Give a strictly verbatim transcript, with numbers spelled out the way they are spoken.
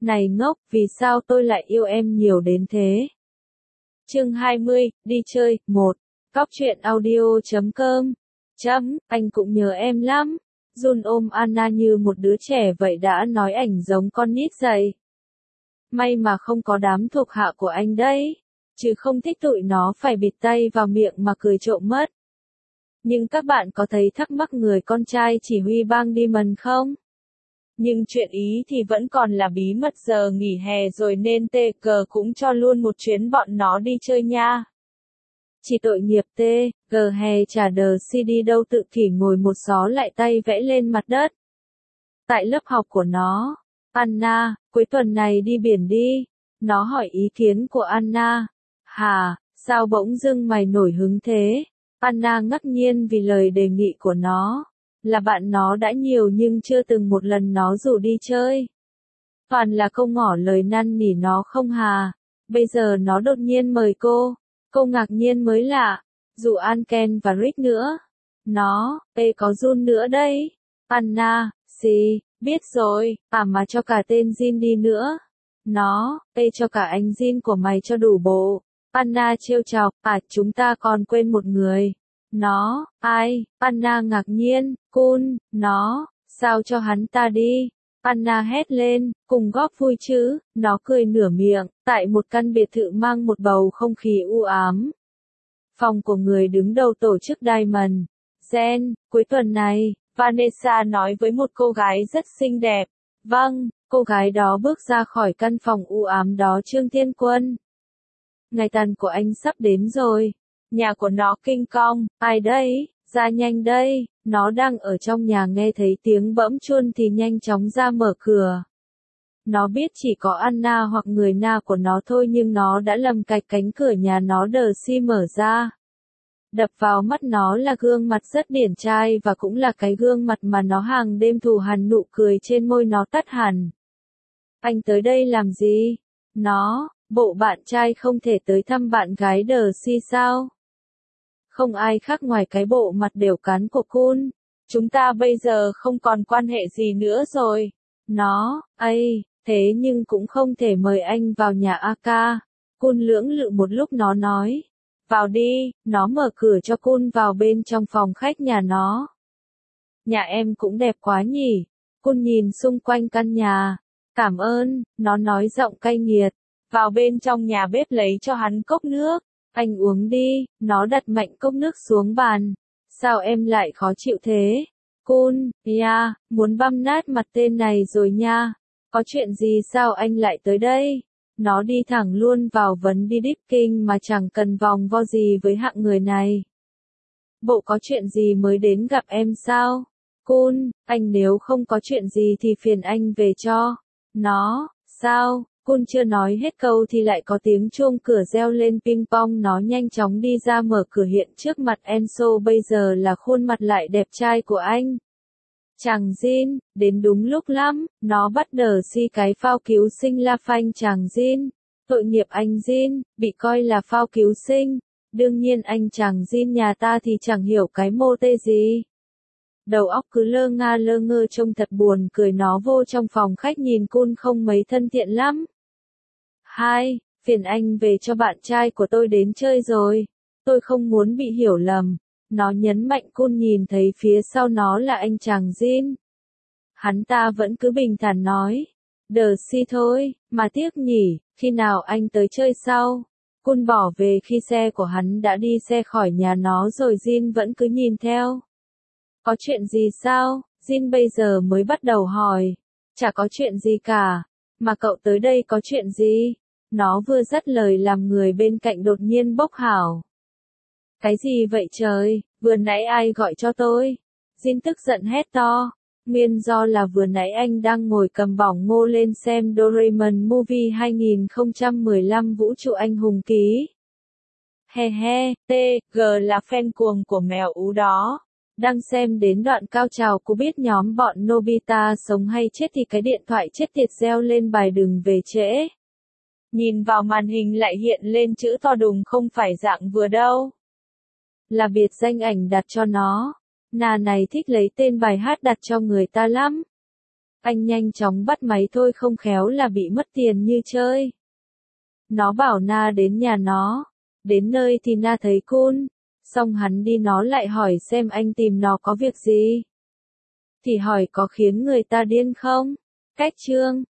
Này ngốc, vì sao tôi lại yêu em nhiều đến thế? Chương hai mươi, đi chơi, một. Cóc truyện audio chấm com. Chấm, anh cũng nhớ em lắm. Jun ôm Anna như một đứa trẻ vậy, đã nói ảnh giống con nít dậy. May mà không có đám thuộc hạ của anh đấy. Chứ không thích tụi nó phải bịt tay vào miệng mà cười trộm mất. Nhưng các bạn có thấy thắc mắc người con trai chỉ huy bang Demon không? Nhưng chuyện ý thì vẫn còn là bí mật, giờ nghỉ hè rồi nên tê cờ cũng cho luôn một chuyến bọn nó đi chơi nha. Chỉ tội nghiệp tê, gờ hè chả đờ si đi đâu, tự kỷ ngồi một xó lại tay vẽ lên mặt đất. Tại lớp học của nó, Anna, cuối tuần này đi biển đi. Nó hỏi ý kiến của Anna. Hà, sao bỗng dưng mày nổi hứng thế? Anna ngạc nhiên vì lời đề nghị của nó. Là bạn nó đã nhiều nhưng chưa từng một lần nó rủ đi chơi. Toàn là câu ngỏ lời năn nỉ nó không Hà. Bây giờ nó đột nhiên mời cô. Cô ngạc nhiên mới lạ. Dù Anken và Rick nữa. Nó, ê có Jun nữa đấy. Anna, gì, biết rồi, à mà cho cả tên Jin đi nữa. Nó, ê cho cả anh Jin của mày cho đủ bộ. Anna trêu chọc, à chúng ta còn quên một người. Nó, ai? Anna ngạc nhiên, Kun, nó, sao cho hắn ta đi? Anna hét lên, cùng góp vui chứ, nó cười nửa miệng, tại một căn biệt thự mang một bầu không khí u ám. Phòng của người đứng đầu tổ chức Diamond. Jen, cuối tuần này, Vanessa nói với một cô gái rất xinh đẹp. Vâng, cô gái đó bước ra khỏi căn phòng u ám đó. Trương Thiên Quân. Ngày tàn của anh sắp đến rồi. Nhà của nó King Kong, ai đây, ra nhanh đây, nó đang ở trong nhà nghe thấy tiếng bẫm chuông thì nhanh chóng ra mở cửa. Nó biết chỉ có Anna hoặc người na của nó thôi nhưng nó đã lầm cạch cánh cửa nhà nó đờ si mở ra. Đập vào mắt nó là gương mặt rất điển trai và cũng là cái gương mặt mà nó hàng đêm thù hằn, nụ cười trên môi nó tắt hẳn. Anh tới đây làm gì? Nó, bộ bạn trai không thể tới thăm bạn gái đờ si sao? Không ai khác ngoài cái bộ mặt đều cán của Kun. Chúng ta bây giờ không còn quan hệ gì nữa rồi. Nó, ây, thế nhưng cũng không thể mời anh vào nhà Aka. Kun lưỡng lự một lúc nó nói. Vào đi, nó mở cửa cho Kun vào bên trong phòng khách nhà nó. Nhà em cũng đẹp quá nhỉ. Kun nhìn xung quanh căn nhà. Cảm ơn, nó nói giọng cay nghiệt. Vào bên trong nhà bếp lấy cho hắn cốc nước. Anh uống đi, nó đặt mạnh cốc nước xuống bàn. Sao em lại khó chịu thế? Kun, yeah, muốn băm nát mặt tên này rồi nha. Có chuyện gì sao anh lại tới đây? Nó đi thẳng luôn vào vấn đi deep kinh mà chẳng cần vòng vo gì với hạng người này. Bộ có chuyện gì mới đến gặp em sao? Kun, anh nếu không có chuyện gì thì phiền anh về cho. Nó, sao? Kun chưa nói hết câu thì lại có tiếng chuông cửa reo lên ping pong. Nó nhanh chóng đi ra mở cửa, hiện trước mặt Enzo bây giờ là khuôn mặt lại đẹp trai của anh. Chàng Jin, đến đúng lúc lắm, nó bắt đờ si cái phao cứu sinh la phanh chàng Jin. Tội nghiệp anh Jin, bị coi là phao cứu sinh. Đương nhiên anh chàng Jin nhà ta thì chẳng hiểu cái mô tê gì. Đầu óc cứ lơ nga lơ ngơ trông thật buồn cười. Nó vô trong phòng khách nhìn Kun không mấy thân thiện lắm. Hai, phiền anh về cho bạn trai của tôi đến chơi rồi. Tôi không muốn bị hiểu lầm. Nó nhấn mạnh. Kun nhìn thấy phía sau nó là anh chàng Jin. Hắn ta vẫn cứ bình thản nói. Đờ si thôi, mà tiếc nhỉ, khi nào anh tới chơi sau? Kun bỏ về khi xe của hắn đã đi xe khỏi nhà nó rồi. Jin vẫn cứ nhìn theo. Có chuyện gì sao? Jin bây giờ mới bắt đầu hỏi. Chả có chuyện gì cả. Mà cậu tới đây có chuyện gì? Nó vừa dứt lời làm người bên cạnh đột nhiên bốc hảo. Cái gì vậy trời, vừa nãy ai gọi cho tôi? Jin tức giận hét to. Nguyên do là vừa nãy anh đang ngồi cầm bỏng ngô lên xem Doraemon Movie hai không một lăm Vũ trụ anh hùng ký. He he, T, G là fan cuồng của mèo ú đó. Đang xem đến đoạn cao trào cô biết nhóm bọn Nobita sống hay chết thì cái điện thoại chết tiệt reo lên bài đừng về trễ. Nhìn vào màn hình lại hiện lên chữ to đùng, không phải dạng vừa đâu. Là biệt danh ảnh đặt cho nó. Nà này thích lấy tên bài hát đặt cho người ta lắm. Anh nhanh chóng bắt máy thôi không khéo là bị mất tiền như chơi. Nó bảo Na đến nhà nó. Đến nơi thì Na thấy Kun. Xong hắn đi nó lại hỏi xem anh tìm nó có việc gì. Thì hỏi có khiến người ta điên không? Cách chương